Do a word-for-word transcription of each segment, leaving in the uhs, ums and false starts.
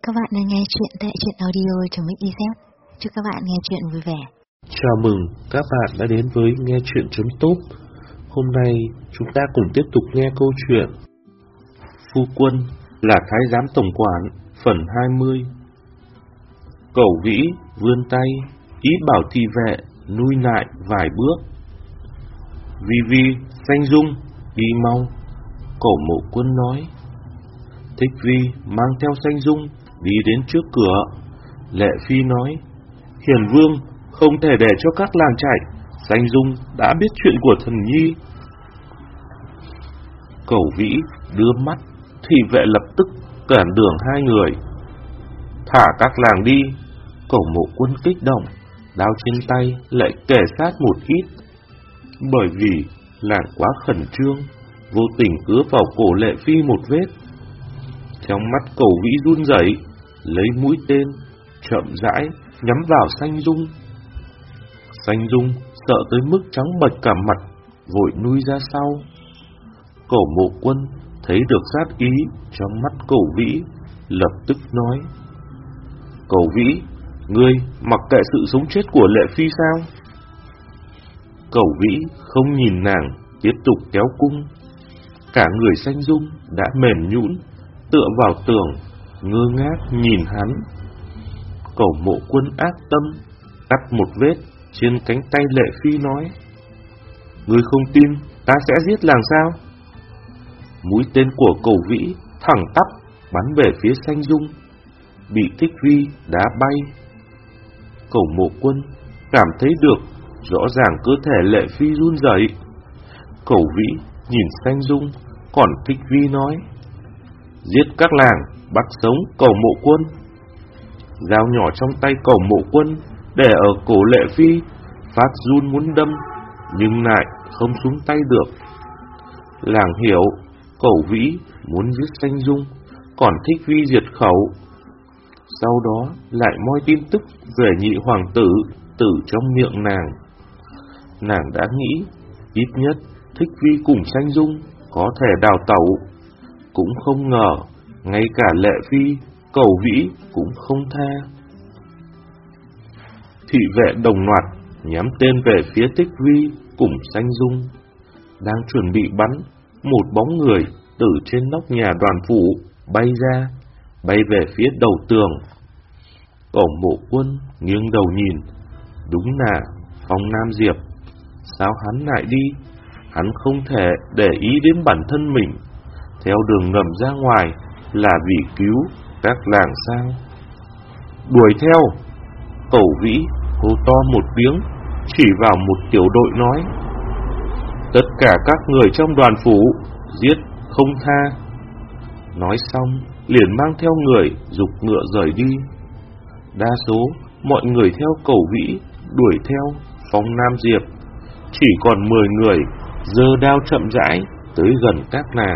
Các bạn đang nghe chuyện tại truyện audio.mixyz. Chúc các bạn nghe chuyện vui vẻ. Chào mừng các bạn đã đến với nghe chuyện.top. Hôm nay chúng ta cùng tiếp tục nghe câu chuyện Phu Quân là Thái giám tổng quản phần hai mươi. Cẩu Vĩ vươn tay ý bảo thị vệ lui lại vài bước. Vi Vi, Xanh Dung, đi mau, Cẩu Mộ Quân nói. Thích Vi mang theo Xanh Dung đi đến trước cửa. Lệ Phi nói, Hiền Vương không thể để cho các làng chạy, Xanh Dung đã biết chuyện của thần nhi. Cẩu Vĩ đưa mắt, thị vệ lập tức cản đường hai người. Thả các làng đi. Cẩu Mộ Quân kích động, đao trên tay lại kề sát một ít. Bởi vì làng quá khẩn trương, vô tình cứa vào cổ Lệ Phi một vết. Trong mắt Cẩu Vĩ run rẩy, lấy mũi tên chậm rãi nhắm vào Xanh Dung. Xanh Dung sợ tới mức trắng bệch cả mặt, vội lui ra sau. Cẩu Mộ Quân thấy được sát ý trong mắt Cẩu Vĩ, lập tức nói, Cẩu Vĩ, ngươi mặc kệ sự sống chết của Lệ Phi sao? Cẩu Vĩ không nhìn nàng, tiếp tục kéo cung. Cả người Xanh Dung đã mềm nhũn, tựa vào tường, ngơ ngác nhìn hắn. Cẩu Mộ Quân ác tâm, cắt một vết trên cánh tay Lệ Phi nói, ngươi không tin ta sẽ giết làng sao? Mũi tên của Cẩu Vĩ thẳng tắp bắn về phía Xanh Dung, bị Thích Vi đá bay. Cẩu Mộ Quân cảm thấy được rõ ràng cơ thể Lệ Phi run rẩy. Cẩu Vĩ nhìn Xanh Dung, còn Thích Vi nói, giết các làng, bắt sống Cẩu Mộ Quân. Dao nhỏ trong tay Cẩu Mộ Quân để ở cổ Lệ Phi, phát run muốn đâm, nhưng lại không xuống tay được. Làng hiểu Cẩu Vĩ muốn giết Xanh Dung, còn Thích Vi diệt khẩu. Sau đó lại moi tin tức về nhị hoàng tử từ trong miệng nàng. Nàng đã nghĩ ít nhất Thích Vi cùng Xanh Dung có thể đào tẩu, cũng không ngờ ngay cả Lệ Phi, Cẩu Vĩ cũng không tha. Thị vệ đồng loạt nhắm tên về phía Thích Vi cùng Xanh Dung. Đang chuẩn bị bắn, một bóng người từ trên nóc nhà đoàn phủ bay ra, bay về phía đầu tường. Cẩu Mộ Quân nghiêng đầu nhìn, đúng là Phong Nam Diệp. Sao hắn lại đi? Hắn không thể để ý đến bản thân mình, theo đường ngầm ra ngoài là vì cứu các làng sao? Đuổi theo! Cẩu Vĩ hô to một tiếng, chỉ vào một tiểu đội nói, tất cả các người trong đoàn phủ giết không tha. Nói xong liền mang theo người giục ngựa rời đi. Đa số mọi người theo Cẩu Vĩ đuổi theo Phong Nam Diệp, chỉ còn mười người giơ đao chậm rãi tới gần các nàng.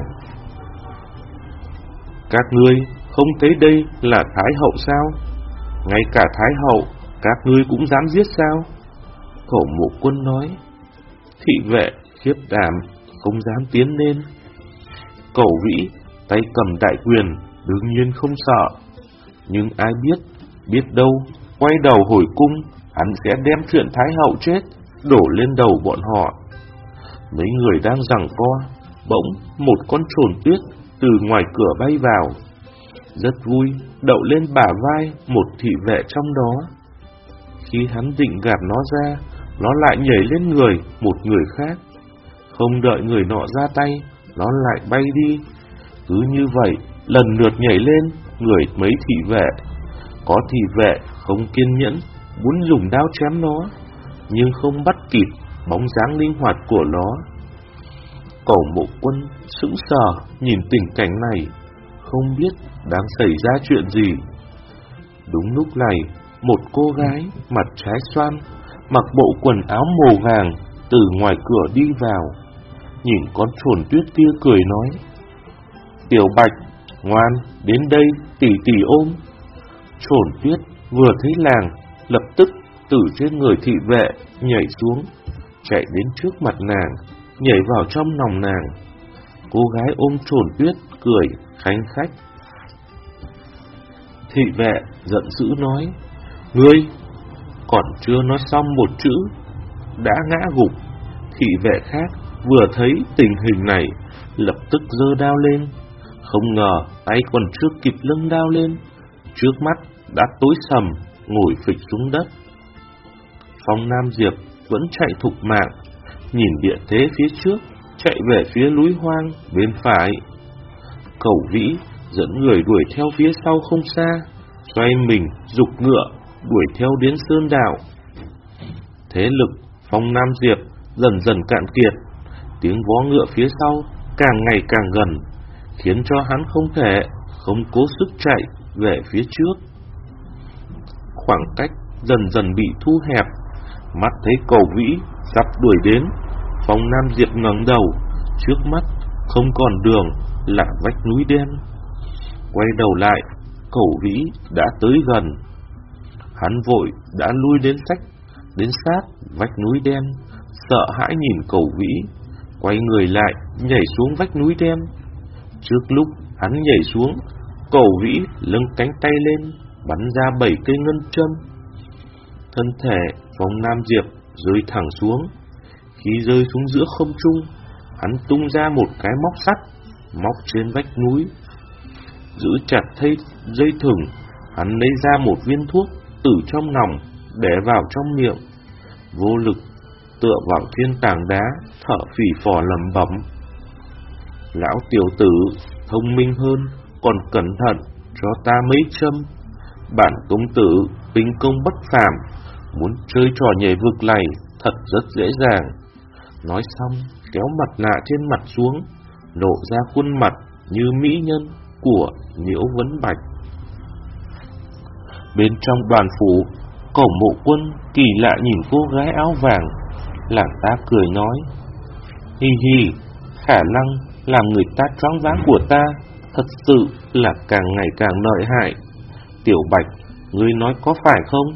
Các ngươi không thấy đây là Thái Hậu sao? Ngay cả Thái Hậu các ngươi cũng dám giết sao? Cẩu Mộ Quân nói. Thị vệ khiếp đảm không dám tiến lên. Cẩu Vĩ tay cầm đại quyền đương nhiên không sợ, nhưng ai biết, biết đâu quay đầu hồi cung hắn sẽ đem chuyện Thái Hậu chết đổ lên đầu bọn họ. Mấy người đang giằng co, bỗng một con trồn tuyết từ ngoài cửa bay vào, rất vui đậu lên bả vai một thị vệ trong đó. Khi hắn định gạt nó ra, nó lại nhảy lên người một người khác. Không đợi người nọ ra tay, nó lại bay đi. Cứ như vậy, lần lượt nhảy lên người mấy thị vệ. Có thị vệ không kiên nhẫn, muốn dùng đao chém nó, nhưng không bắt kịp bóng dáng linh hoạt của nó. Cẩu Mộ Quân sững sờ nhìn tình cảnh này, không biết đang xảy ra chuyện gì. Đúng lúc này, một cô gái mặt trái xoan, mặc bộ quần áo màu vàng từ ngoài cửa đi vào, nhìn con trồn tuyết kia cười nói, Tiểu Bạch, ngoan, đến đây tỷ tỷ ôm. Trồn tuyết vừa thấy làng, lập tức từ trên người thị vệ nhảy xuống, chạy đến trước mặt nàng, nhảy vào trong lòng nàng. Cô gái ôm trồn tuyết cười khanh khách. Thị vệ giận dữ nói: Ngươi còn chưa nói xong một chữ đã ngã gục. Thị vệ khác vừa thấy tình hình này lập tức giơ đao lên, không ngờ tay còn chưa kịp nâng đao lên, trước mắt đã tối sầm, ngồi phịch xuống đất. Phong Nam Diệp vẫn chạy thục mạng, nhìn địa thế phía trước, chạy về phía núi hoang bên phải. Cẩu Vĩ dẫn người đuổi theo phía sau không xa, xoay mình giục ngựa đuổi theo đến sơn đạo. Thế lực Phong Nam Diệp dần dần cạn kiệt, tiếng vó ngựa phía sau càng ngày càng gần, khiến cho hắn không thể không cố sức chạy về phía trước. Khoảng cách dần dần bị thu hẹp, mắt thấy Cẩu Vĩ sắp đuổi đến. Phong Nam Diệp ngẩng đầu, trước mắt không còn đường là vách núi đen. Quay đầu lại, Cẩu Vĩ đã tới gần. Hắn vội đã lui đến sách đến sát vách núi đen, sợ hãi nhìn Cẩu Vĩ, quay người lại nhảy xuống vách núi đen. Trước lúc hắn nhảy xuống, Cẩu Vĩ lưng cánh tay lên, bắn ra bảy cây ngân châm. Thân thể Phong Nam Diệp rơi thẳng xuống. Khi rơi xuống giữa không trung, hắn tung ra một cái móc sắt móc trên vách núi. Giữ chặt thấy dây thừng, hắn lấy ra một viên thuốc từ trong nòng để vào trong miệng, vô lực tựa vào thiên tảng đá, thở phì phò lẩm bẩm: Lão tiểu tử thông minh hơn, còn cẩn thận cho ta mấy châm. Bản công tử binh công bất phàm, muốn chơi trò nhảy vực này thật rất dễ dàng. Nói xong kéo mặt nạ trên mặt xuống, lộ ra khuôn mặt như mỹ nhân của Nhiễu Vấn Bạch. Bên trong đoàn phủ, Cẩu Mộ Quân kỳ lạ nhìn cô gái áo vàng, làng ta cười nói: Hi hi, khả năng làm người ta choáng váng của ta thật sự là càng ngày càng lợi hại. Tiểu Bạch, ngươi nói có phải không?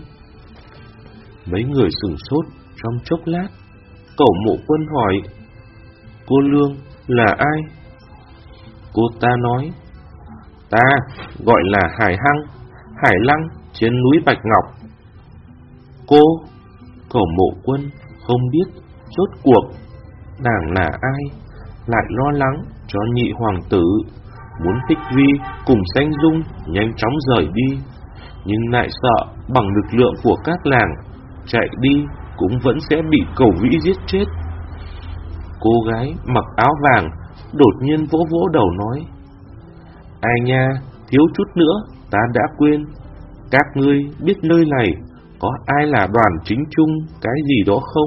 Mấy người sửng sốt trong chốc lát. Cẩu Mộ Quân hỏi: Cô Lương là ai? Cô ta nói: Ta gọi là Hải Hăng, Hải Lăng trên núi Bạch Ngọc. Cô? Cẩu Mộ Quân không biết rốt cuộc nàng là ai, lại lo lắng cho nhị hoàng tử, muốn Thích Vi cùng Danh Dung nhanh chóng rời đi, nhưng lại sợ bằng lực lượng của các làng chạy đi cũng vẫn sẽ bị Cẩu Vĩ giết chết. Cô gái mặc áo vàng đột nhiên vỗ vỗ đầu nói: Ai nha, thiếu chút nữa ta đã quên. Các ngươi biết nơi này có ai là Đoàn Chính Trung cái gì đó không?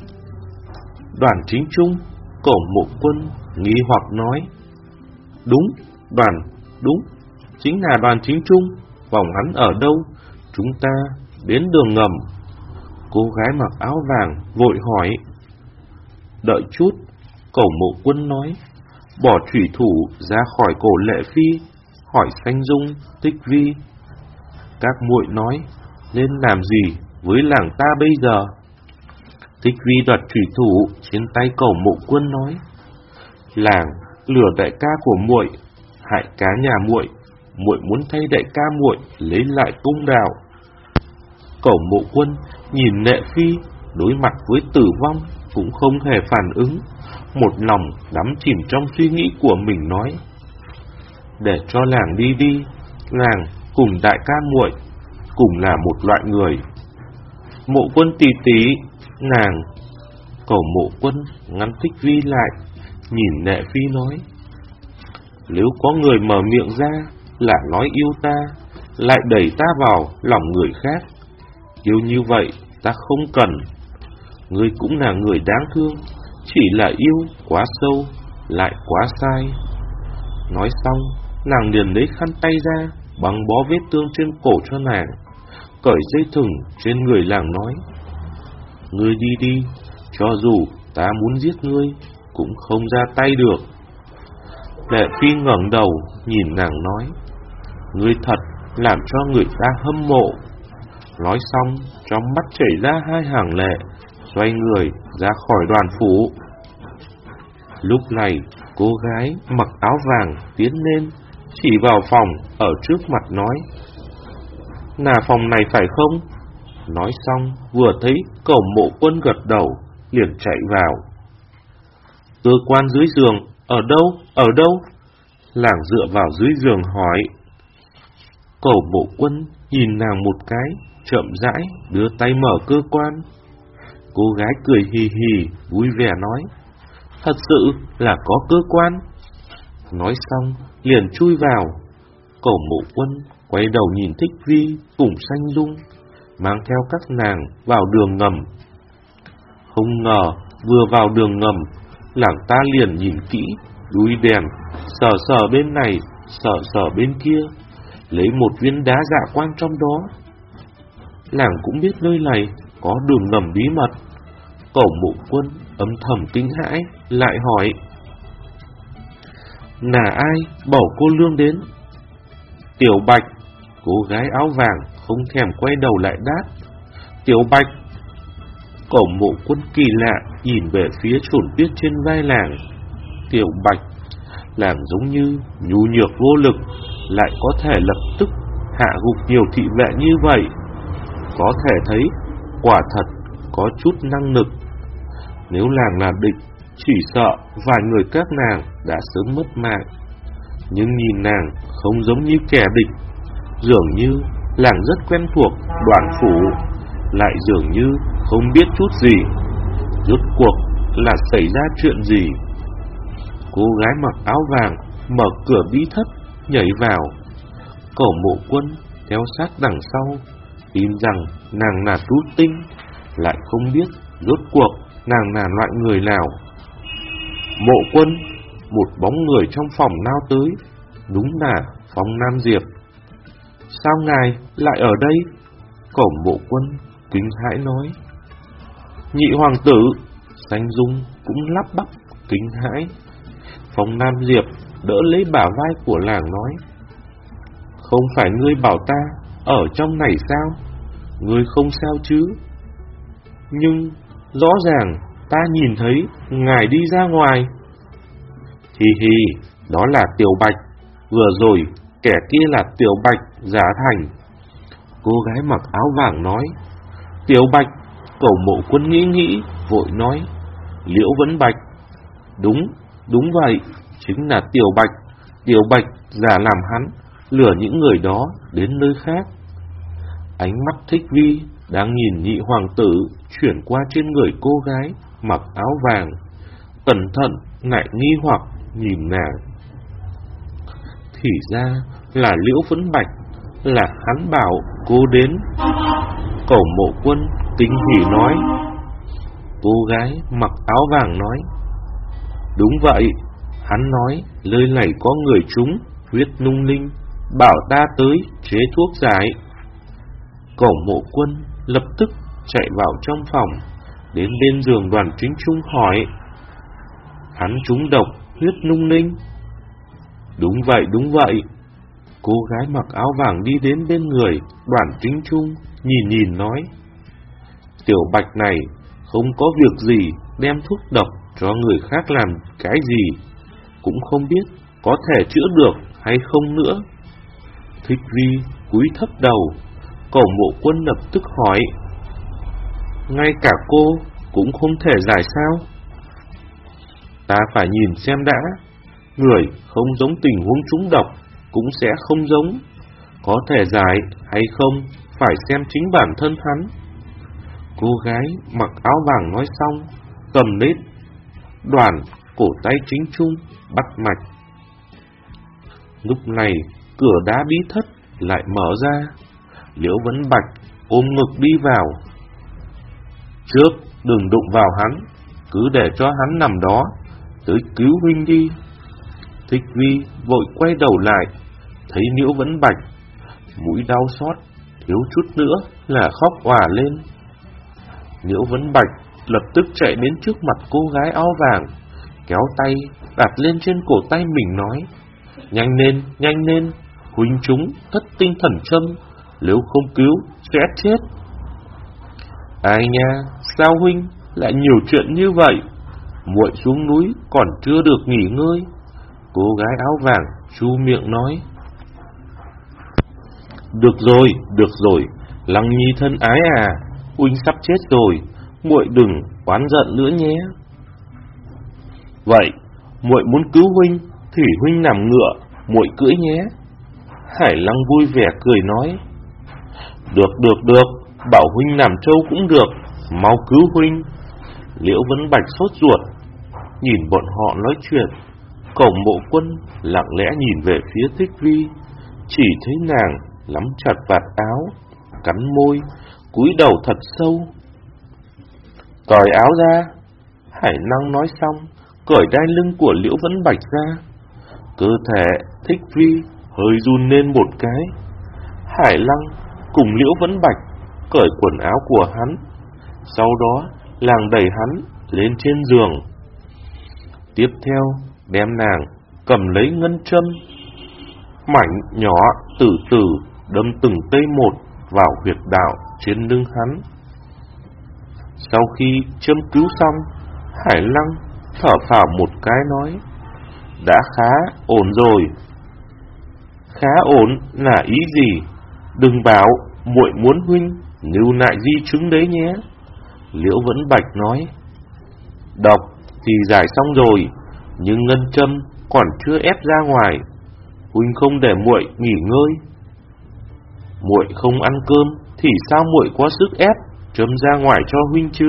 Đoàn Chính Trung? Cẩu Mộ Quân nghi hoặc nói: Đúng, đoàn, đúng, chính là Đoàn Chính Trung. Vòng hắn ở đâu? Chúng ta đến đường ngầm. Cô gái mặc áo vàng vội hỏi. Đợi chút, Cẩu Mộ Quân nói, bỏ chủy thủ ra khỏi cổ Lệ Phi, hỏi Sanh Dung, Tích Vi. Các muội nói nên làm gì với làng ta bây giờ? Tích Vi đoạt chủy thủ trên tay Cẩu Mộ Quân nói, làng lừa đại ca của muội, hại cá nhà muội, muội muốn thay đại ca muội lấy lại công đạo. Cẩu Mộ Quân nhìn Lệ Phi đối mặt với tử vong cũng không hề phản ứng, một lòng đắm chìm trong suy nghĩ của mình nói, để cho làng đi đi, làng cùng đại ca muội cùng là một loại người. Mộ Quân tỷ tỷ, nàng. Cẩu Mộ Quân ngăn Tích Vi lại, nhìn Lệ Phi nói, nếu có người mở miệng ra là nói yêu ta, lại đẩy ta vào lòng người khác, yêu như vậy ta không cần. Ngươi cũng là người đáng thương, chỉ là yêu quá sâu, lại quá sai. Nói xong, nàng liền lấy khăn tay ra, băng bó vết thương trên cổ cho nàng, cởi dây thừng trên người làng nói, ngươi đi đi, cho dù ta muốn giết ngươi, cũng không ra tay được. Lệ Phi ngẩng đầu nhìn nàng nói, ngươi thật làm cho người ta hâm mộ. Nói xong, trong mắt chảy ra hai hàng lệ, xoay người ra khỏi đoàn phủ. Lúc này, cô gái mặc áo vàng tiến lên, chỉ vào phòng ở trước mặt nói, là phòng này phải không? Nói xong, vừa thấy Cẩu Mộ Quân gật đầu, liền chạy vào. Cơ quan dưới giường, ở đâu, ở đâu? Làng dựa vào dưới giường hỏi. Cẩu Mộ Quân nhìn nàng một cái, chậm rãi đưa tay mở cơ quan. Cô gái cười hì hì, vui vẻ nói, thật sự là có cơ quan. Nói xong, liền chui vào. Cẩu Mộ Quân quay đầu nhìn Thích Vi cùng Sanh Dung, mang theo các nàng vào đường ngầm. Không ngờ, vừa vào đường ngầm, làng ta liền nhìn kỹ, đuôi đèn, sờ sờ bên này, sờ sờ bên kia, lấy một viên đá dạ quang trong đó. Làng cũng biết nơi này có đường ngầm bí mật. Cẩu Mộ Quân âm thầm kinh hãi, lại hỏi, là ai bảo cô nương đến? Tiểu Bạch. Cô gái áo vàng không thèm quay đầu lại đáp, Tiểu Bạch. Cẩu Mộ Quân kỳ lạ nhìn về phía chồn biết trên vai làng. Tiểu Bạch. Làng giống như nhu nhược vô lực, lại có thể lập tức hạ gục nhiều thị vệ như vậy. Có thể thấy quả thật có chút năng lực. Nếu làng là địch, chỉ sợ vài người các nàng đã sớm mất mạng. Nhưng nhìn nàng không giống như kẻ địch, dường như làng rất quen thuộc Đoàn phủ, lại dường như không biết chút gì. Rốt cuộc là xảy ra chuyện gì? Cô gái mặc áo vàng mở cửa bí thất nhảy vào. Cẩu Mộ Quân theo sát đằng sau, tin rằng nàng là Tú Tinh, lại không biết rốt cuộc nàng là loại người nào. Mộ Quân. Một bóng người trong phòng nao tới, đúng là Phong Nam Diệp. Sao ngài lại ở đây? Cẩu Mộ Quân kinh hãi nói. Nhị hoàng tử. Sanh Dung cũng lắp bắp kinh hãi. Phong Nam Diệp đỡ lấy bả vai của làng nói, không phải ngươi bảo ta ở trong này sao? Ngươi không sao chứ? Nhưng rõ ràng ta nhìn thấy ngài đi ra ngoài. Hi hi, đó là Tiểu Bạch. Vừa rồi kẻ kia là Tiểu Bạch giả thành. Cô gái mặc áo vàng nói. Tiểu Bạch. Cẩu Mộ Quân nghĩ nghĩ, vội nói, Liễu Vấn Bạch. Đúng, đúng vậy, chính là Tiểu Bạch. Tiểu Bạch giả làm hắn lừa những người đó đến nơi khác. Ánh mắt Thích Vi đang nhìn nhị hoàng tử chuyển qua trên người cô gái mặc áo vàng, cẩn thận lại nghi hoặc nhìn nàng. Thì ra là Liễu Vấn Bạch, là hắn bảo cô đến. Cẩu Mộ Quân kinh hỉ nói. Cô gái mặc áo vàng nói, đúng vậy, hắn nói nơi này có người trúng huyết nung linh, bảo ta tới chế thuốc giải. Cẩu Mộ Quân lập tức chạy vào trong phòng, đến bên giường Đoàn Chính Trung hỏi, hắn trúng độc huyết nung linh? Đúng vậy, đúng vậy. Cô gái mặc áo vàng đi đến bên người Đoàn Chính Trung, nhìn nhìn nói, Tiểu Bạch này không có việc gì đem thuốc độc cho người khác làm cái gì, cũng không biết có thể chữa được hay không nữa. Thích Vi cúi thấp đầu. Cẩu Mộ Quân lập tức hỏi, ngay cả cô cũng không thể giải sao? Ta phải nhìn xem đã. Người không giống tình huống trúng độc cũng sẽ không giống. Có thể giải hay không phải xem chính bản thân hắn. Cô gái mặc áo vàng nói xong, cầm lấy Đoàn cổ tay Chính Trung bắt mạch. Lúc này cửa đá bí thất lại mở ra. Liễu Vấn Bạch ôm ngực đi vào. Trước đừng đụng vào hắn, cứ để cho hắn nằm đó, tới cứu huynh đi. Thích Vi vội quay đầu lại, thấy Liễu Vấn Bạch, mũi đau xót, thiếu chút nữa là khóc òa lên. Liễu Vấn Bạch lập tức chạy đến trước mặt cô gái áo vàng, kéo tay đặt lên trên cổ tay mình nói, nhanh lên, nhanh lên, huynh chúng thất tinh thần châm, nếu không cứu sẽ chết. Ai nha, sao huynh lại nhiều chuyện như vậy? Muội xuống núi còn chưa được nghỉ ngơi. Cô gái áo vàng chu miệng nói. Được rồi, được rồi, Lăng Nhi thân ái à, huynh sắp chết rồi, muội đừng oán giận nữa nhé. Vậy, muội muốn cứu huynh thì huynh nằm ngựa, muội cưỡi nhé. Hải Lăng vui vẻ cười nói. Được, được, được, bảo huynh nằm trâu cũng được, mau cứu huynh. Liễu Vấn Bạch sốt ruột, nhìn bọn họ nói chuyện. Cẩu Mộ Quân lặng lẽ nhìn về phía Thích Vi, chỉ thấy nàng nắm chặt vạt áo, cắn môi, cúi đầu thật sâu. Cởi áo ra. Hải Lăng nói xong, cởi đai lưng của Liễu Vấn Bạch ra. Cơ thể Thích Vi hơi run lên một cái. Hải Lăng cùng Liễu Vấn Bạch cởi quần áo của hắn, sau đó làng đẩy hắn lên trên giường. Tiếp theo đem nàng cầm lấy ngân châm, mảnh nhỏ từ từ đâm từng cây một vào huyệt đạo trên lưng hắn. Sau khi châm cứu xong, Hải Lăng thở phào một cái nói, đã khá ổn rồi. Khá ổn là ý gì? Đừng bảo muội muốn huynh lưu lại di chứng đấy nhé. Liễu Vấn Bạch nói. Độc thì giải xong rồi, nhưng ngân châm còn chưa ép ra ngoài, huynh không để muội nghỉ ngơi. Muội không ăn cơm thì sao muội có sức ép châm ra ngoài cho huynh chứ?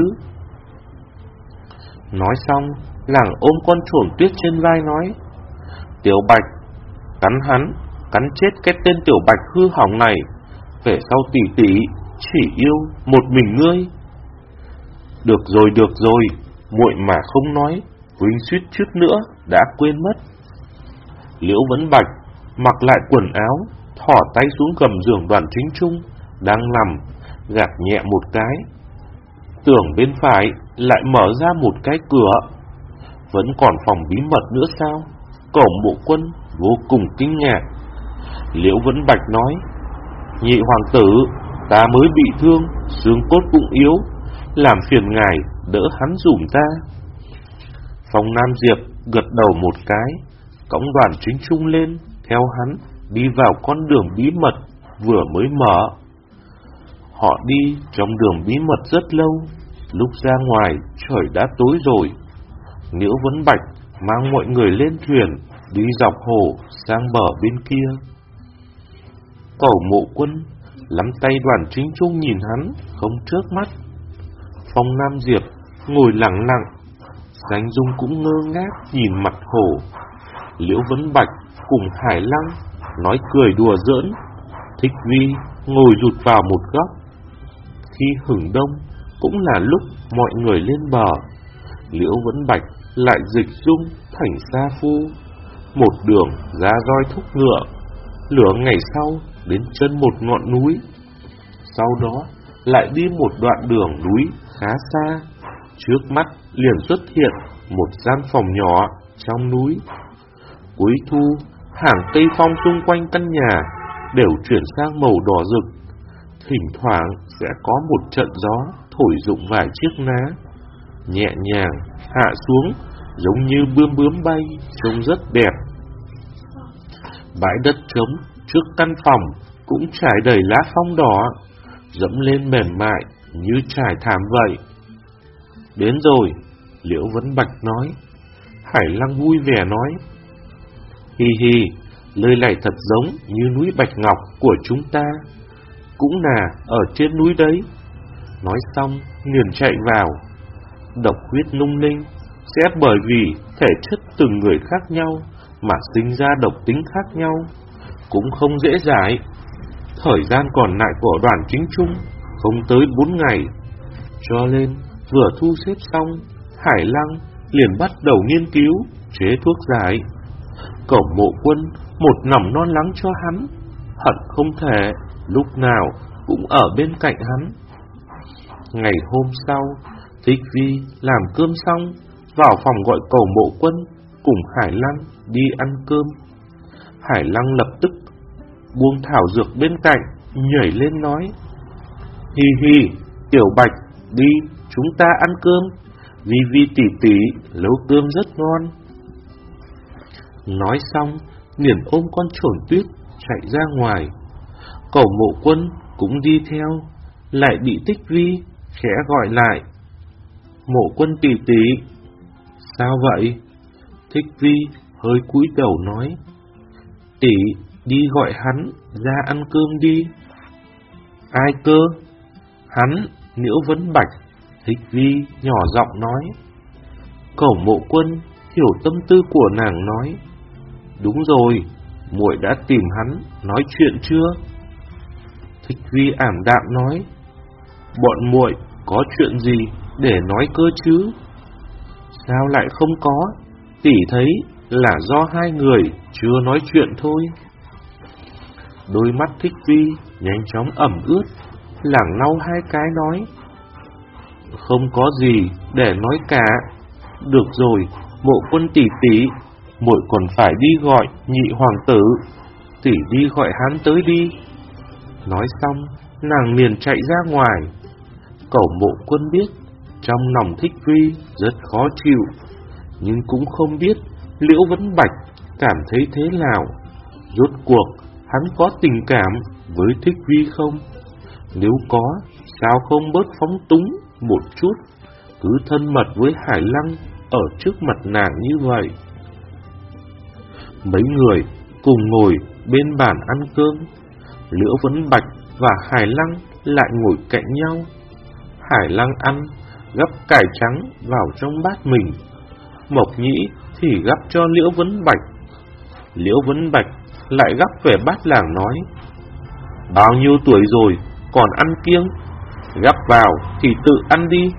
Nói xong, làng ôm con trồn tuyết trên vai nói, Tiểu Bạch, cắn hắn, cắn chết cái tên Tiểu Bạch hư hỏng này, về sau tỷ tỷ chỉ yêu một mình ngươi. Được rồi, được rồi, muội mà không nói, huynh suýt chút nữa đã quên mất. Liễu Vấn Bạch mặc lại quần áo, thỏ tay xuống gầm giường Đoàn Chính Trung đang nằm, gạt nhẹ một cái. Tường bên phải lại mở ra một cái cửa. Vẫn còn phòng bí mật nữa sao? Cẩu Mộ Quân vô cùng kinh ngạc. Liễu Vấn Bạch nói, nhị hoàng tử, ta mới bị thương, xương cốt cũng yếu, làm phiền ngài đỡ hắn dùm ta. Phong Nam Diệp gật đầu một cái, cõng Đoàn Chính Trung lên, theo hắn đi vào con đường bí mật vừa mới mở. Họ đi trong đường bí mật rất lâu, lúc ra ngoài trời đã tối rồi. Liễu Vấn Bạch mang mọi người lên thuyền, đi dọc hồ sang bờ bên kia. Cẩu Mộ Quân nắm tay Đoàn Chính Trung nhìn hắn không chớp mắt. Phong Nam Diệp ngồi lặng lặng, Danh Dung cũng ngơ ngác nhìn mặt hồ. Liễu Vấn Bạch cùng Hải Lăng nói cười đùa giỡn. Thích Vi ngồi rụt vào một góc. Khi hửng đông cũng là lúc mọi người lên bờ. Liễu Vấn Bạch lại dịch dung thành sa phu, một đường ra roi thúc ngựa. Lửa ngày sau đến chân một ngọn núi, sau đó lại đi một đoạn đường núi khá xa. Trước mắt liền xuất hiện một gian phòng nhỏ trong núi. Cuối thu, hàng cây phong xung quanh căn nhà đều chuyển sang màu đỏ rực. Thỉnh thoảng sẽ có một trận gió thổi rụng vài chiếc lá, nhẹ nhàng hạ xuống giống như bướm bướm bay, trông rất đẹp. Bãi đất trống trước căn phòng cũng trải đầy lá phong đỏ, dẫm lên mềm mại như trải thảm vậy. Đến rồi, Liễu Vấn Bạch nói. Hải Lăng vui vẻ nói, hi hi, nơi này thật giống như núi Bạch Ngọc của chúng ta, cũng là ở trên núi đấy. Nói xong liền chạy vào. Độc huyết lung linh sẽ bởi vì thể chất từng người khác nhau mà sinh ra độc tính khác nhau, cũng không dễ giải. Thời gian còn lại của Đoàn Chính Trung không tới bốn ngày, cho nên vừa thu xếp xong, Hải Lăng liền bắt đầu nghiên cứu chế thuốc giải. Cẩu Mộ Quân một lòng lo lắng cho hắn, hận không thể lúc nào cũng ở bên cạnh hắn. Ngày hôm sau, Thích Vi làm cơm xong, vào phòng gọi Cẩu Mộ Quân cùng Hải Lăng đi ăn cơm. Hải Lăng lập tức buông thảo dược bên cạnh, nhảy lên nói, hi hi, Tiểu Bạch, đi, chúng ta ăn cơm, Vi Vi tỷ tỷ nấu cơm rất ngon. Nói xong, liền ôm con trồn tuyết chạy ra ngoài. Cẩu Mộ Quân cũng đi theo, lại bị Thích Vi khẽ gọi lại. Mộ Quân tỷ tỷ. Sao vậy? Thích Vi hơi cúi đầu nói. Tỷ đi gọi hắn ra ăn cơm đi. Ai cơ? Hắn, Liễu Vấn Bạch. Thích Vi nhỏ giọng nói. Cẩu Mộ Quân hiểu tâm tư của nàng nói. Đúng rồi, muội đã tìm hắn nói chuyện chưa? Thích Vi ảm đạm nói. Bọn muội có chuyện gì để nói cơ chứ? Sao lại không có? Tỷ thấy là do hai người chưa nói chuyện thôi. Đôi mắt Thích Vi nhanh chóng ẩm ướt, lẳng lau hai cái nói. Không có gì để nói cả. Được rồi, Mộ Quân tỷ tỷ, muội còn phải đi gọi nhị hoàng tử. Tỷ đi gọi hắn tới đi. Nói xong, nàng liền chạy ra ngoài. Cẩu Mộ Quân biết trong lòng Thích Vi rất khó chịu, nhưng cũng không biết Liễu Vấn Bạch cảm thấy thế nào. Rốt cuộc hắn có tình cảm với Thích Vi không? Nếu có, sao không bớt phóng túng một chút, cứ thân mật với Hải Lăng ở trước mặt nàng như vậy? Mấy người cùng ngồi bên bàn ăn cơm. Liễu Vấn Bạch và Hải Lăng lại ngồi cạnh nhau. Hải Lăng ăn, gắp cải trắng vào trong bát mình. Mộc Nhĩ thì gắp cho Liễu Vấn Bạch. Liễu Vấn Bạch lại gắp về bát làng nói. Bao nhiêu tuổi rồi còn ăn kiêng? Gắp vào thì tự ăn đi.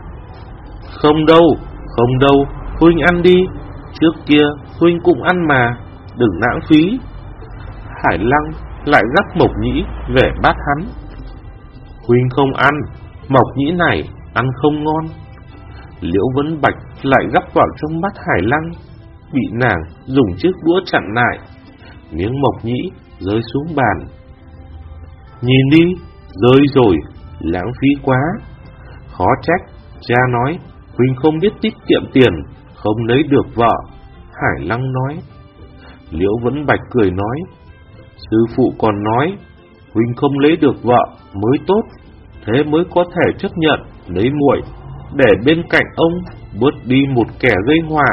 Không đâu, không đâu, huynh ăn đi. Trước kia huynh cũng ăn mà, đừng lãng phí. Hải Lăng lại gắp Mộc Nhĩ về bát hắn. Huynh không ăn, Mộc Nhĩ này ăn không ngon. Liễu Vấn Bạch lại gắp vào trong bát Hải Lăng, bị nàng dùng chiếc đũa chặn lại. Miếng Mộc Nhĩ rơi xuống bàn. Nhìn đi, rơi rồi, lãng phí quá. Khó trách cha nói huynh không biết tiết kiệm tiền, không lấy được vợ. Hải Lăng nói. Liễu Vấn Bạch cười nói. Sư phụ còn nói huynh không lấy được vợ mới tốt, thế mới có thể chấp nhận lấy muội để bên cạnh ông bớt đi một kẻ gây họa.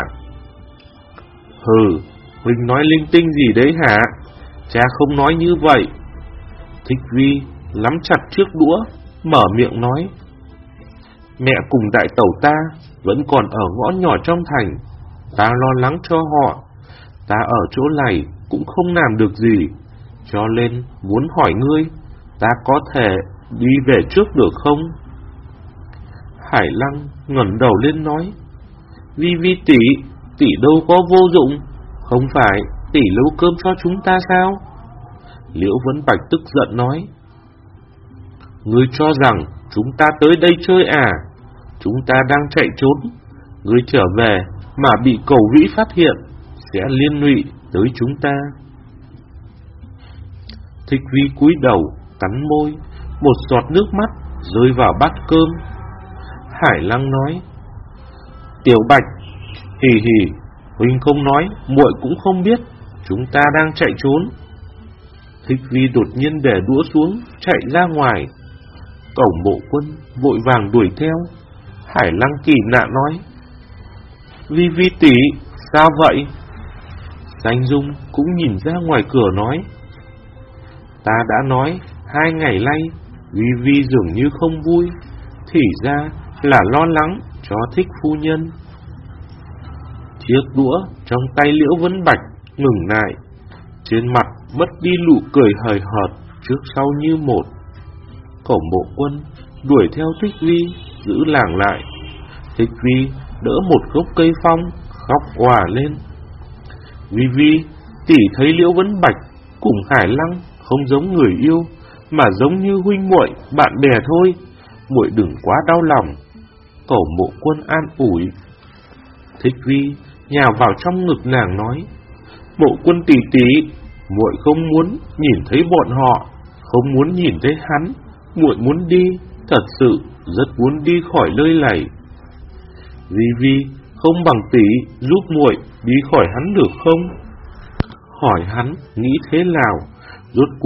Hừ, huynh nói linh tinh gì đấy hả? Cha không nói như vậy. Thích Vi nắm chặt chiếc đũa, mở miệng nói. Mẹ cùng đại tẩu ta vẫn còn ở ngõ nhỏ trong thành, ta lo lắng cho họ. Ta ở chỗ này cũng không làm được gì, cho nên muốn hỏi ngươi, ta có thể đi về trước được không? Hải Lăng ngẩng đầu lên nói. Vi Vi tỷ, tỷ đâu có vô dụng, không phải tỷ nấu cơm cho chúng ta sao? Liễu Vấn Bạch tức giận nói. Ngươi cho rằng chúng ta tới đây chơi à? Chúng ta đang chạy trốn, ngươi trở về mà bị Cẩu Vĩ phát hiện, sẽ liên lụy tới chúng ta. Thích Vi cúi đầu cắn môi, một giọt nước mắt rơi vào bát cơm. Hải Lăng nói. Tiểu Bạch, hì hì, huynh không nói, muội cũng không biết, chúng ta đang chạy trốn. Thích Vi đột nhiên để đũa xuống, chạy ra ngoài. Cẩu Mộ Quân vội vàng đuổi theo. Hải Lăng kỳ nạ nói. Vi Vi tỷ, sao vậy? Danh Dung cũng nhìn ra ngoài cửa nói. Ta đã nói hai ngày nay Vi Vi dường như không vui, thì ra là lo lắng cho Thích phu nhân. Chiếc đũa trong tay Liễu Vấn Bạch ngừng lại, trên mặt mất đi nụ cười hời hợt trước sau như một. Cẩu Mộ Quân đuổi theo Thích Vi, giữ làng lại. Thích Vi đỡ một gốc cây phong, khóc òa lên. Vi Vi, tỷ thấy Liễu Vấn Bạch cùng Hải Lăng không giống người yêu, mà giống như huynh muội bạn bè thôi, muội đừng quá đau lòng. Cẩu Mộ Quân an ủi. Thích Vi nhào vào trong ngực nàng nói. Mộ Quân tỷ tỷ, muội không muốn nhìn thấy bọn họ, không muốn nhìn thấy hắn, muội muốn đi, thật sự rất muốn đi khỏi nơi này. Vi Vi không bằng tỷ giúp muội đi khỏi hắn được không? Hỏi hắn nghĩ thế nào, rốt cuộc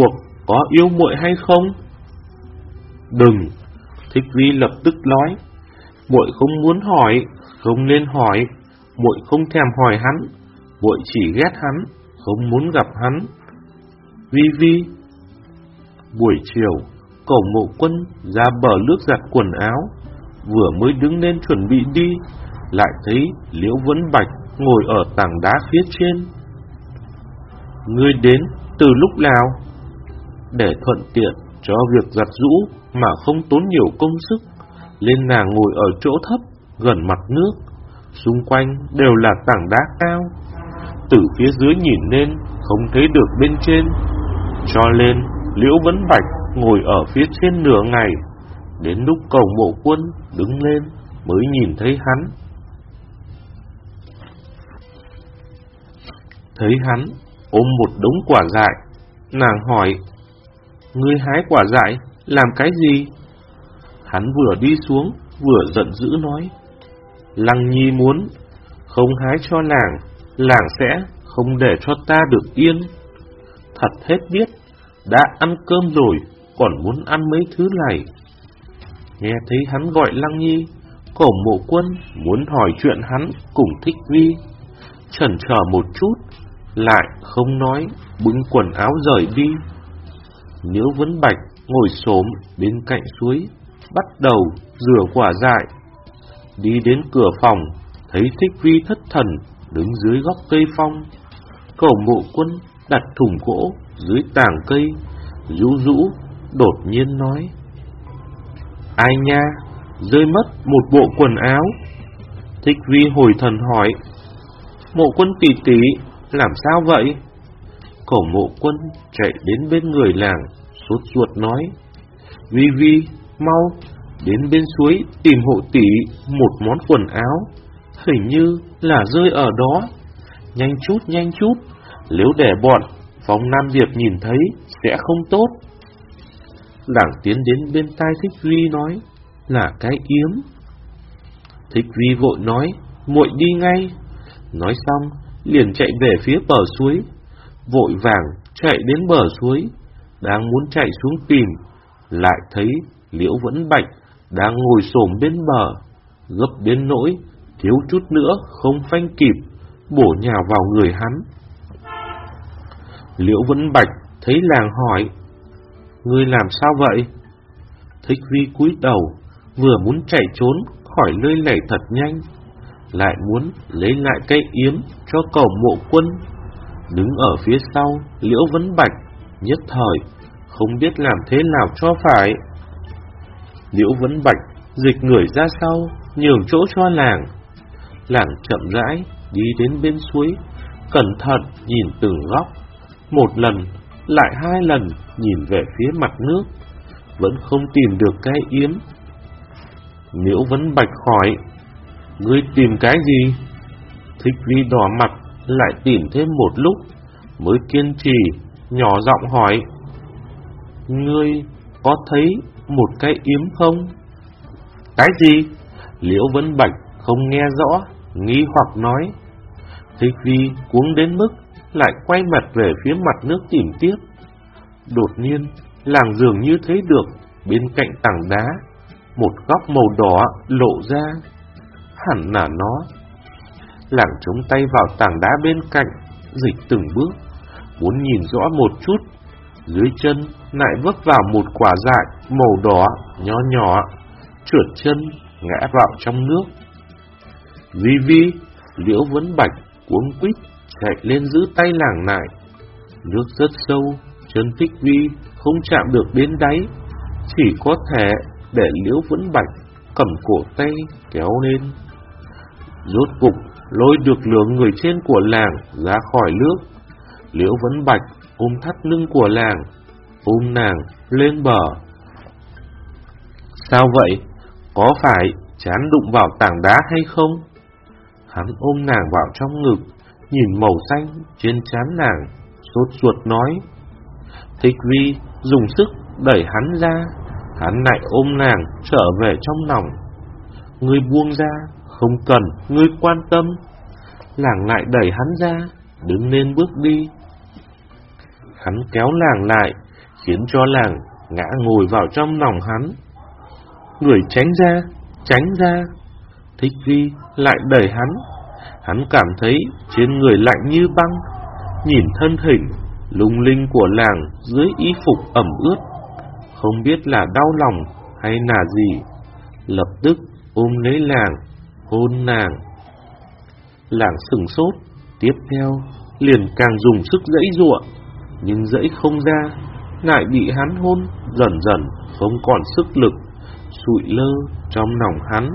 có yêu muội hay không? Đừng, Thích Vi lập tức nói, muội không muốn hỏi, không nên hỏi, muội không thèm hỏi hắn, muội chỉ ghét hắn, không muốn gặp hắn. Vi Vi. Buổi chiều, Cổ Mộ Quân ra bờ nước giặt quần áo, vừa mới đứng lên chuẩn bị đi, lại thấy Liễu Vấn Bạch ngồi ở tảng đá phía trên. Ngươi đến từ lúc nào? Để thuận tiện cho việc giặt giũ mà không tốn nhiều công sức, nên nàng ngồi ở chỗ thấp gần mặt nước, xung quanh đều là tảng đá cao. Từ phía dưới nhìn lên không thấy được bên trên, cho nên Liễu Vấn Bạch ngồi ở phía trên nửa ngày, đến lúc Cổ Mộ Quân đứng lên mới nhìn thấy hắn. Thấy hắn ôm một đống quả dại, nàng hỏi, ngươi hái quả dại làm cái gì? Hắn vừa đi xuống vừa giận dữ nói, Lăng Nhi muốn, không hái cho nàng, nàng sẽ không để cho ta được yên. Thật hết biết, đã ăn cơm rồi còn muốn ăn mấy thứ này. Nghe thấy hắn gọi Lăng Nhi, Cổ Mộ Quân muốn hỏi chuyện hắn cùng Thích Vi, chần chờ một chút, lại không nói, bưng quần áo rời đi. Liễu Vấn Bạch ngồi xổm bên cạnh suối, bắt đầu rửa quả dại. Đi đến cửa phòng, thấy Thích Vi thất thần đứng dưới gốc cây phong. Cổ Mộ Quân đặt thùng gỗ dưới tàng cây, rũ rũ, đột nhiên nói, ai nha, rơi mất một bộ quần áo. Thích Vi hồi thần hỏi, Mộ Quân tỷ tỷ, làm sao vậy? Cổ Mộ Quân chạy đến bên người làng, sốt ruột nói, Vi Vi, mau, đến bên suối tìm hộ tỷ một món quần áo, hình như là rơi ở đó. Nhanh chút, nhanh chút, nếu để bọn Phong Nam Diệp nhìn thấy sẽ không tốt. Làng tiến đến bên tai Thích Vi nói, là cái yếm. Thích Vi vội nói, muội đi ngay. Nói xong liền chạy về phía bờ suối, vội vàng chạy đến bờ suối, đang muốn chạy xuống tìm, lại thấy Liễu Vấn Bạch đang ngồi xổm bên bờ, gấp đến nỗi thiếu chút nữa không phanh kịp, bổ nhào vào người hắn. Liễu Vấn Bạch thấy làng hỏi, ngươi làm sao vậy? Thích Vi cúi đầu, vừa muốn chạy trốn khỏi lơi lẩy thật nhanh, lại muốn lấy lại cây yếm cho Cổ Mộ Quân. Đứng ở phía sau Liễu Vấn Bạch, nhất thời không biết làm thế nào cho phải. Liễu Vấn Bạch dịch người ra sau, nhường chỗ cho làng. Làng chậm rãi đi đến bên suối, cẩn thận nhìn từng góc, một lần lại hai lần nhìn về phía mặt nước, vẫn không tìm được cái yếm. Liễu Vấn Bạch hỏi, ngươi tìm cái gì? Thích Vi đỏ mặt, lại tìm thêm một lúc mới kiên trì nhỏ giọng hỏi, ngươi có thấy một cái yếm không? Cái gì? Liễu Vấn Bạch không nghe rõ, nghi hoặc nói. Thích Vi cuống đến mức lại quay mặt về phía mặt nước tìm tiếp. Đột nhiên làng dường như thấy được bên cạnh tảng đá một góc màu đỏ lộ ra, hẳn là nó. Làng chống tay vào tảng đá bên cạnh, dịch từng bước, muốn nhìn rõ một chút. Dưới chân lại vấp vào một quả dại màu đỏ nhỏ nhỏ, trượt chân ngã vào trong nước. Vi Vi, Liễu Vấn Bạch cuống quýt chạy lên giữ tay làng lại. Nước rất sâu, chân Thích Vi không chạm được đến đáy, chỉ có thể để Liễu Vấn Bạch cầm cổ tay kéo lên. Rốt cục lôi được lửa người trên của làng ra khỏi nước. Liễu Vấn Bạch ôm thắt lưng của làng, ôm nàng lên bờ. Sao vậy? Có phải trán đụng vào tảng đá hay không? Hắn ôm nàng vào trong ngực, nhìn màu xanh trên trán nàng, sốt ruột nói. Thích Vi dùng sức đẩy hắn ra, hắn lại ôm nàng trở về trong lòng. Ngươi buông ra, không cần ngươi quan tâm. Làng lại đẩy hắn ra, đứng lên bước đi. Hắn kéo làng lại, khiến cho làng ngã ngồi vào trong lòng hắn. Người tránh ra, tránh ra. Thích Vi lại đẩy hắn. Hắn cảm thấy trên người lạnh như băng, nhìn thân hình lung linh của làng dưới y phục ẩm ướt, không biết là đau lòng hay là gì, lập tức ôm lấy làng, hôn nàng. Làng sửng sốt, tiếp theo liền càng dùng sức giãy giụa, nhưng giãy không ra, lại bị hắn hôn, dần dần không còn sức lực, sụi lơ trong lòng hắn.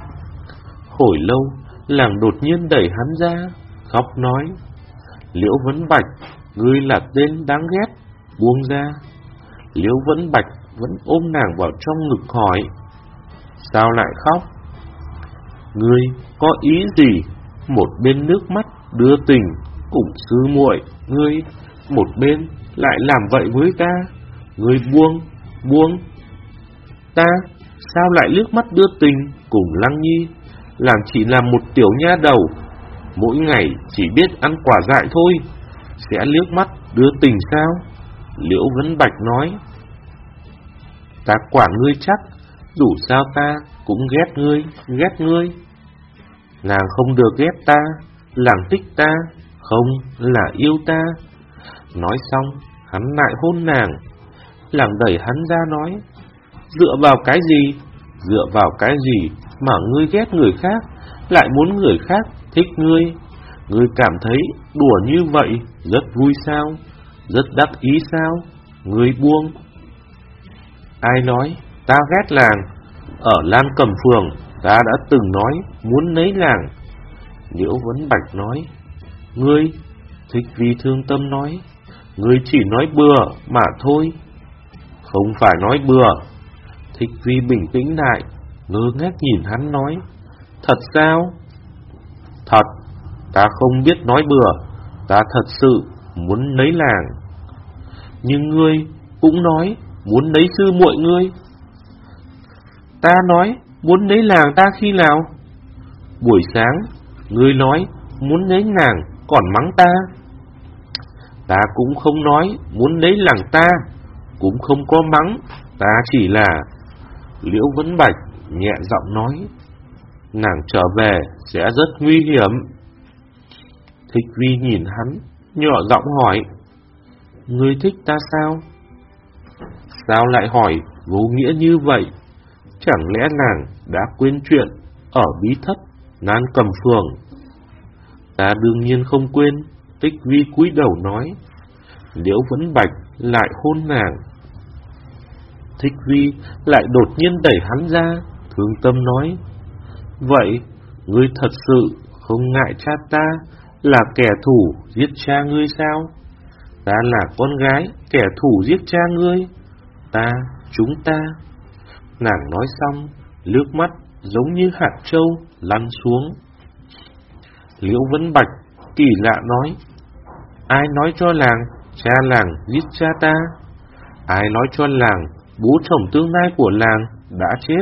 Hồi lâu, làng đột nhiên đẩy hắn ra, khóc nói: Liễu Vấn Bạch, ngươi là tên đáng ghét, buông ra. Liễu Vấn Bạch vẫn ôm nàng vào trong ngực hỏi: Sao lại khóc? Ngươi có ý gì? Một bên nước mắt đưa tình cùng sư muội ngươi, một bên lại làm vậy với ta. Ngươi buông, buông. Ta sao lại nước mắt đưa tình cùng Lăng Nhi, làm chỉ là một tiểu nha đầu, mỗi ngày chỉ biết ăn quả dại thôi, sẽ liếc mắt đưa tình sao? Liễu Vấn Bạch nói: Ta quản ngươi chắc, dù sao ta cũng ghét ngươi, ghét ngươi. Nàng không được ghét ta, nàng thích ta, không là yêu ta. Nói xong, hắn lại hôn nàng. Nàng đẩy hắn ra nói: Dựa vào cái gì? Dựa vào cái gì mà ngươi ghét người khác, lại muốn người khác thích ngươi? Ngươi cảm thấy đùa như vậy rất vui sao? Rất đắc ý sao? Ngươi buông. Ai nói ta ghét làng? Ở Lan Cẩm Phường ta đã từng nói muốn lấy làng. Liễu Vấn Bạch nói: Ngươi, Thích Vi thương tâm nói: Ngươi chỉ nói bừa mà thôi. Không phải nói bừa. Thích Vi bình tĩnh lại, ngơ ngác nhìn hắn nói: Thật sao? Thật, ta không biết nói bừa, ta thật sự muốn lấy làng. Nhưng ngươi cũng nói muốn lấy sư muội ngươi. Ta nói muốn lấy làng ta khi nào? Buổi sáng, ngươi nói muốn lấy làng còn mắng ta. Ta cũng không nói muốn lấy làng ta, cũng không có mắng, ta chỉ là... Liễu Vấn Bạch nhẹ giọng nói: Nàng trở về sẽ rất nguy hiểm. Thích Vi nhìn hắn, nhỏ giọng hỏi: Ngươi thích ta sao? Sao lại hỏi vô nghĩa như vậy? Chẳng lẽ nàng đã quên chuyện ở bí thất Nan Cầm Phường? Ta đương nhiên không quên. Thích Vi cúi đầu nói. Liễu Vấn Bạch lại hôn nàng. Thích Vi lại đột nhiên đẩy hắn ra, thương tâm nói: Vậy, ngươi thật sự không ngại cha ta là kẻ thù giết cha ngươi sao? Ta là con gái kẻ thù giết cha ngươi. Ta, chúng ta. Nàng nói xong, nước mắt giống như hạt trâu lăn xuống. Liễu Vấn Bạch kỳ lạ nói: Ai nói cho làng cha làng giết cha ta? Ai nói cho làng bố chồng tương lai của làng đã chết?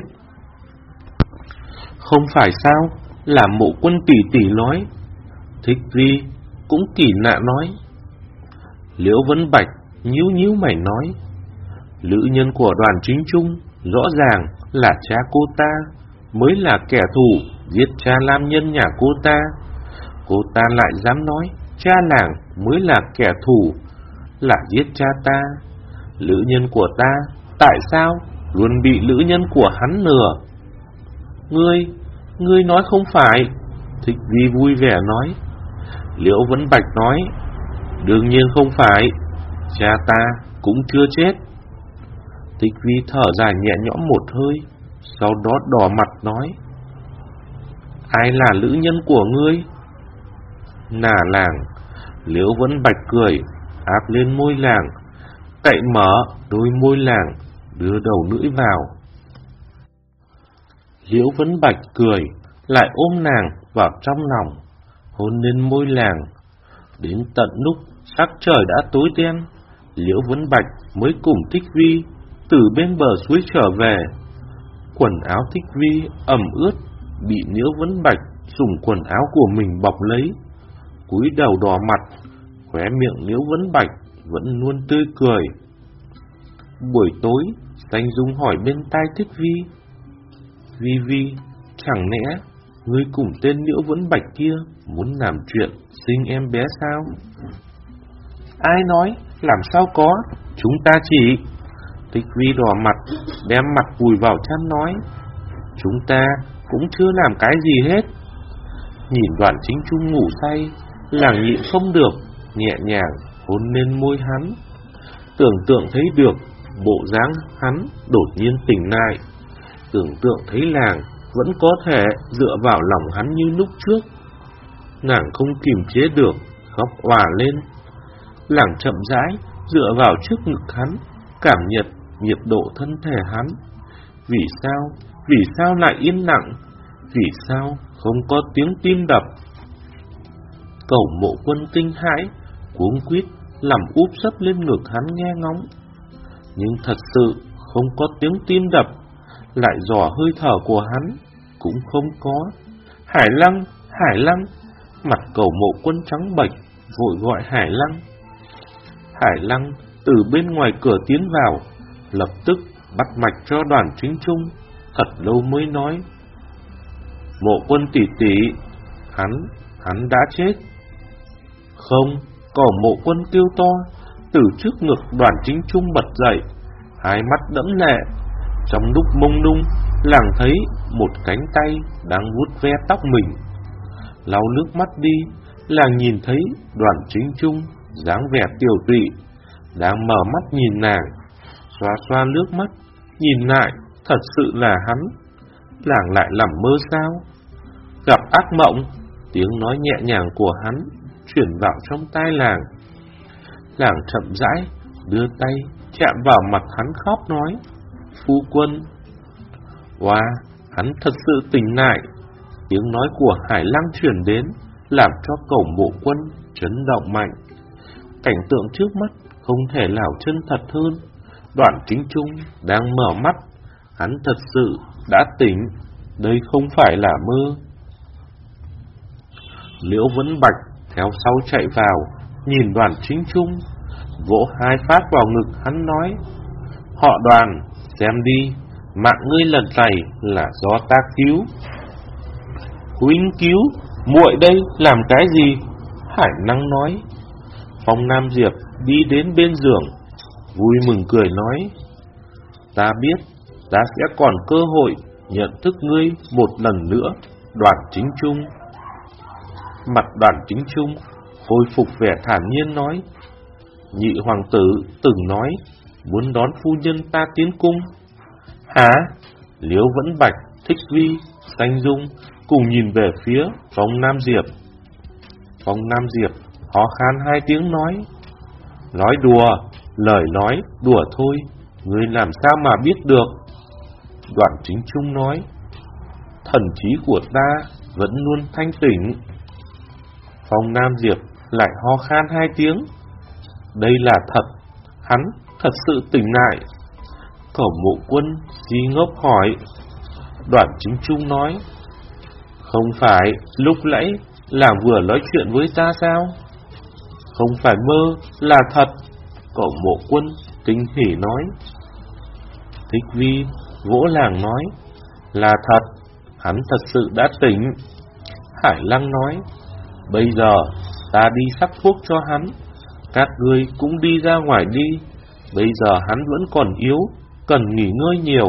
Không phải sao? Là Mộ Quân tỷ tỷ nói. Thích Vi cũng kỳ lạ nói. Liễu Vấn Bạch nhíu nhíu mày nói: Nữ nhân của Đoàn Chính Trung rõ ràng là cha cô ta mới là kẻ thù giết cha nam nhân nhà cô ta. Cô ta lại dám nói cha nàng mới là kẻ thù, là giết cha ta. Nữ nhân của ta tại sao luôn bị nữ nhân của hắn lừa? Ngươi, ngươi nói không phải. Thích Vi vui vẻ nói. Liễu Vấn Bạch nói: Đương nhiên không phải, cha ta cũng chưa chết. Thích Vi thở dài nhẹ nhõm một hơi, sau đó đỏ mặt nói: Ai là nữ nhân của ngươi? Nà làng. Liễu Vấn Bạch cười, áp lên môi làng, cậy mở đôi môi làng, đưa đầu lưỡi vào. Liễu Vấn Bạch cười, lại ôm nàng vào trong lòng, hôn lên môi làng. Đến tận lúc sắc trời đã tối đen, Liễu Vấn Bạch mới cùng Thích Vi từ bên bờ suối trở về. Quần áo Thích Vi ẩm ướt, bị Liễu Vấn Bạch dùng quần áo của mình bọc lấy, cúi đầu đỏ mặt, khóe miệng Liễu Vấn Bạch vẫn luôn tươi cười. Buổi tối, Danh Dung hỏi bên tai Thích Vi: Vi Vi, chẳng lẽ ngươi cùng tên Liễu Vẫn Bạch kia muốn làm chuyện sinh em bé sao? Ai nói, làm sao có, chúng ta chỉ... Thích Vi đỏ mặt, đem mặt vùi vào chăn nói: Chúng ta cũng chưa làm cái gì hết. Nhìn Đoàn Chính Trung ngủ say, Làng nhịn không được, nhẹ nhàng hôn lên môi hắn. Tưởng tượng thấy được bộ dáng hắn đột nhiên tỉnh lại, tưởng tượng thấy Làng vẫn có thể dựa vào lòng hắn như lúc trước. Nàng không kiềm chế được, khóc òa lên. Làng chậm rãi dựa vào trước ngực hắn, cảm nhận nhiệt độ thân thể hắn. Vì sao, vì sao lại yên lặng? Vì sao không có tiếng tim đập? Cẩu Mộ Quân kinh hãi, cuống quýt nằm úp sấp lên ngực hắn nghe ngóng. Nhưng thật sự không có tiếng tim đập, lại dò hơi thở của hắn cũng không có. Hải Lăng, Hải Lăng! Mặt Cẩu Mộ Quân trắng bệch, vội gọi Hải Lăng. Hải Lăng từ bên ngoài cửa tiến vào, lập tức bắt mạch cho Đoàn Chính Trung, thật lâu mới nói: Mộ Quân tỷ tỷ, hắn, hắn đã chết. Không, Cẩu Mộ Quân kêu to, từ trước ngực Đoàn Chính Trung bật dậy, hai mắt đẫm lệ. Trong lúc mông lung, Làng thấy một cánh tay đang vuốt ve tóc mình. Lau nước mắt đi, Làng nhìn thấy Đoàn Chính Trung dáng vẻ tiểu tụy, đang mở mắt nhìn nàng, xoa xoa nước mắt, nhìn lại, thật sự là hắn. Làng lại làm mơ sao? Gặp ác mộng. Tiếng nói nhẹ nhàng của hắn chuyển vào trong tai Làng. Làng chậm rãi đưa tay chạm vào mặt hắn khóc nói: Phu quân. Wow, hắn thật sự tỉnh lại. Tiếng nói của Hải Lăng chuyển đến, làm cho Cẩu Mộ Quân chấn động mạnh. Cảnh tượng trước mắt không thể nào chân thật hơn. Đoàn Chính Trung đang mở mắt, hắn thật sự đã tỉnh, đây không phải là mơ. Liễu Vẫn Bạch theo sau chạy vào, nhìn Đoàn Chính Trung, vỗ hai phát vào ngực hắn nói: Họ Đoàn, xem đi, mạng ngươi lần này là do ta cứu. Huynh cứu, muội đây làm cái gì? Hải Lăng nói. Phong Nam Diệp đi đến bên giường, vui mừng cười nói: Ta biết, ta sẽ còn cơ hội nhận thức ngươi một lần nữa, Đoàn Chính Trung. Mặt Đoàn Chính Trung khôi phục vẻ thản nhiên nói: Nhị hoàng tử từng nói muốn đón phu nhân ta tiến cung. Hả? Liễu Vẫn Bạch, Thích Vi, Danh Dung cùng nhìn về phía Phong Nam Diệp. Phong Nam Diệp ho khan hai tiếng nói: Nói đùa, lời nói đùa thôi, ngươi làm sao mà biết được? Đoàn Chính Trung nói: Thần trí của ta vẫn luôn thanh tỉnh. Phong Nam Diệp lại ho khan hai tiếng: Đây là thật, hắn thật sự tỉnh lại. Cẩu Mộ Quân si ngốc hỏi. Đoàn Chính Trung nói: Không phải lúc nãy Làng vừa nói chuyện với ta sao? Không phải mơ, là thật. Cẩu Mộ Quân kinh hỉ nói. Thích Vi vỗ Làng nói: Là thật, hắn thật sự đã tỉnh. Hải Lăng nói: Bây giờ ta đi sắc thuốc cho hắn, các ngươi cũng đi ra ngoài đi. Bây giờ hắn vẫn còn yếu, cần nghỉ ngơi nhiều.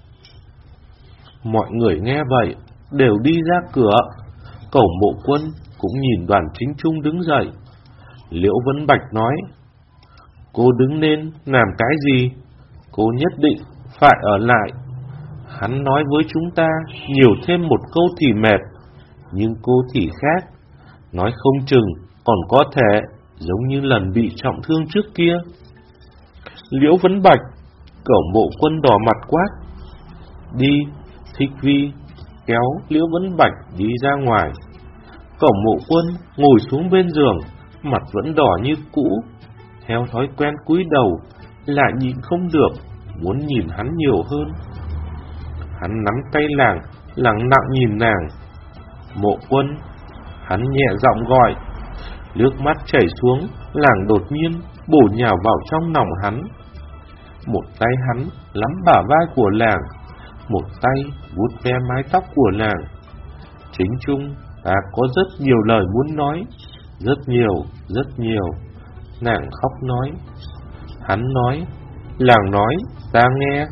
Mọi người nghe vậy đều đi ra cửa. Cẩu Mộ Quân cũng nhìn Đoàn Chính Trung đứng dậy. Liễu Vẫn Bạch nói: Cô đứng lên làm cái gì? Cô nhất định phải ở lại. Hắn nói với chúng ta nhiều thêm một câu thì mệt, nhưng cô thì khác, nói không chừng còn có thể giống như lần bị trọng thương trước kia. Liễu Vẫn Bạch, Cẩu Mộ Quân đỏ mặt quát. Đi. Thích Vi kéo Liễu Vẫn Bạch đi ra ngoài. Cẩu Mộ Quân ngồi xuống bên giường, mặt vẫn đỏ như cũ. Theo thói quen cúi đầu, lại nhịn không được, muốn nhìn hắn nhiều hơn. Hắn nắm tay Làng, lặng lặng nhìn nàng. Mộ Quân. Hắn nhẹ giọng gọi. Nước mắt chảy xuống, Làng đột nhiên bổ nhào vào trong lòng hắn. một tay hắn nắm bả vai của nàng, một tay vuốt ve mái tóc của nàng. Chính chung, ta có rất nhiều lời muốn nói, rất nhiều, rất nhiều. Nàng khóc nói. Hắn nói. Nàng nói, ta nghe.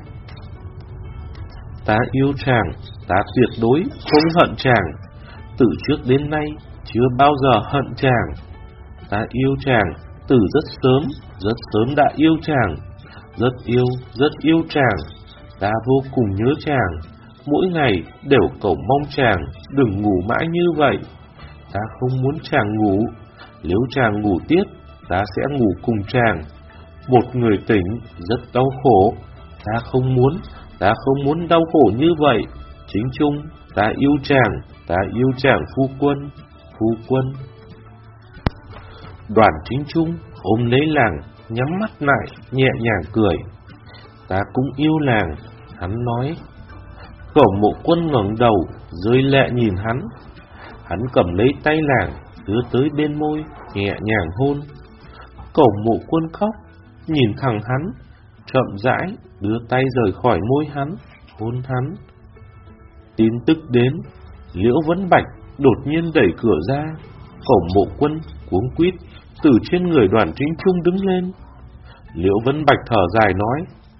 Ta yêu chàng, ta tuyệt đối không hận chàng. Từ trước đến nay, chưa bao giờ hận chàng. Ta yêu chàng, từ rất sớm, rất sớm đã yêu chàng. Rất yêu, rất yêu chàng. Ta vô cùng nhớ chàng. Mỗi ngày đều cầu mong chàng đừng ngủ mãi như vậy. Ta không muốn chàng ngủ. Nếu chàng ngủ tiếp, ta sẽ ngủ cùng chàng. Một người tỉnh rất đau khổ. Ta không muốn, ta không muốn đau khổ như vậy. Chính chung, ta yêu chàng, ta yêu chàng phu quân, phu quân. Đoàn Chính Trung ôm lấy nàng, nhắm mắt lại, nhẹ nhàng cười. Ta cũng yêu nàng, hắn nói. Cẩu Mộ Quân ngẩng đầu, rơi lệ nhìn hắn. Hắn cầm lấy tay nàng, đưa tới bên môi, nhẹ nhàng hôn. Cẩu Mộ Quân khóc, nhìn thẳng hắn, chậm rãi đưa tay rời khỏi môi hắn, hôn hắn. Tin tức đến, Liễu Vân Bạch đột nhiên đẩy cửa ra. Cẩu Mộ Quân cuống quýt từ trên người Đoàn Chính Trung đứng lên. Liễu Vân Bạch thở dài nói.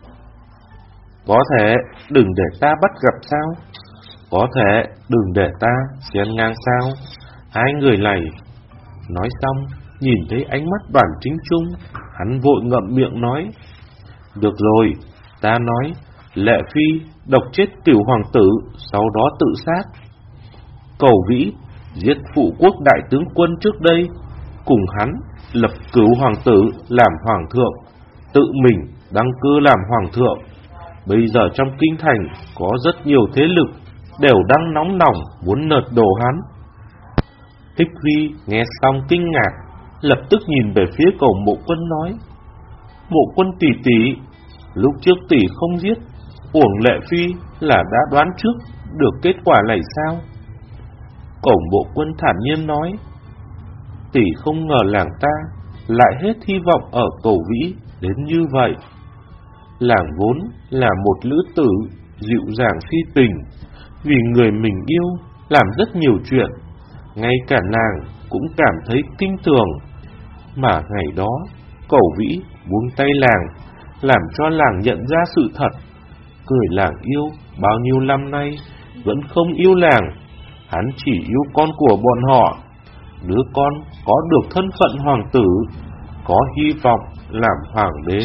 Có thể đừng để ta bắt gặp sao? Có thể đừng để ta xen ngang sao? Hai người này. Nói xong, nhìn thấy ánh mắt Đoàn Chính Trung, hắn vội ngậm miệng nói. Được rồi, ta nói, Lệ Phi độc chết Cửu hoàng tử, sau đó tự sát. Cẩu Vĩ giết phụ quốc đại tướng quân trước đây, cùng hắn lập Cửu hoàng tử làm hoàng thượng, tự mình đăng cơ làm hoàng thượng. Bây giờ trong kinh thành có rất nhiều thế lực đều đang nóng lòng muốn lật đổ hắn. Thích Huy nghe xong kinh ngạc, lập tức nhìn về phía Cẩu Mộ Quân nói. Mộ Quân tỷ tỷ, lúc trước tỷ không giết, uổng Lệ Phi là đã đoán trước được kết quả này sao? Cẩu Mộ Quân thản nhiên nói. Tỷ không ngờ làng ta lại hết hy vọng ở Cẩu Vĩ đến như vậy. Làng vốn là một nữ tử dịu dàng si tình, vì người mình yêu làm rất nhiều chuyện, ngay cả nàng cũng cảm thấy kinh thường. Mà ngày đó Cẩu Vĩ buông tay làng, làm cho làng nhận ra sự thật. Cười làng yêu bao nhiêu năm nay vẫn không yêu làng, hắn chỉ yêu con của bọn họ. Đứa con có được thân phận hoàng tử, có hy vọng làm hoàng đế.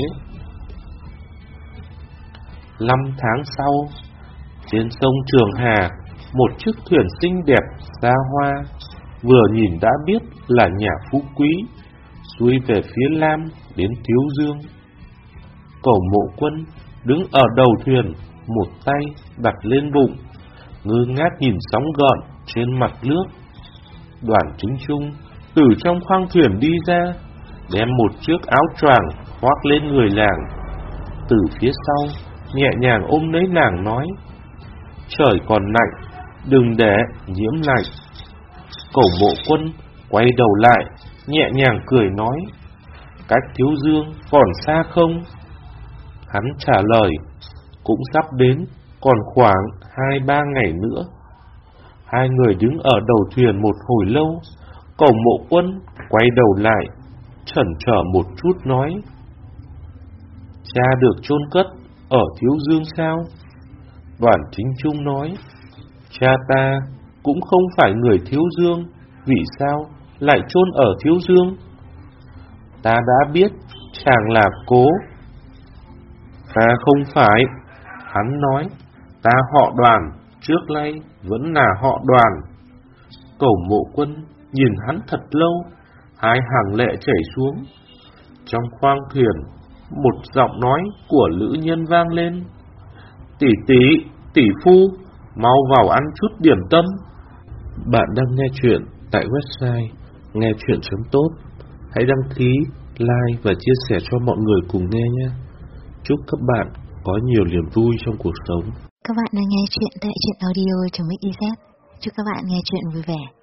Năm tháng sau, trên sông Trường Hà, một chiếc thuyền xinh đẹp xa hoa, vừa nhìn đã biết là nhà phú quý, xuôi về phía Lam đến Thiếu Dương. Cẩu Mộ Quân đứng ở đầu thuyền, một tay đặt lên bụng, ngơ ngác nhìn sóng gợn trên mặt nước. Đoàn Chính Trung từ trong khoang thuyền đi ra, đem một chiếc áo choàng khoác lên người nàng. Từ phía sau nhẹ nhàng ôm lấy nàng nói. Trời còn lạnh, đừng để nhiễm lạnh. Cẩu Mộ Quân quay đầu lại, nhẹ nhàng cười nói. Cách Thiếu Dương còn xa không? Hắn trả lời. Cũng sắp đến, còn khoảng hai ba ngày nữa. Hai người đứng ở đầu thuyền một hồi lâu. Cẩu Mộ Quân quay đầu lại, chần chờ một chút nói. Cha được chôn cất ở Thiếu Dương sao? Đoàn Chính Trung nói. Cha ta cũng không phải người Thiếu Dương, vì sao lại chôn ở Thiếu Dương? Ta đã biết chàng là Cố. Ta không phải. Hắn nói. Ta họ Đoàn, trước nay vẫn là họ Đoàn. Cẩu Mộ Quân nhìn hắn thật lâu, hai hàng lệ chảy xuống. Trong khoang thuyền, một giọng nói của nữ nhân vang lên. Tỷ tỷ, tỷ phu, mau vào ăn chút điểm tâm. Bạn đang nghe chuyện tại website nghe chuyện chấm tốt. Hãy đăng ký, like và chia sẻ cho mọi người cùng nghe nhé. Chúc các bạn có nhiều niềm vui trong cuộc sống. Các bạn đang nghe chuyện tại truyện audio chấm xyz. Chúc các bạn nghe chuyện vui vẻ.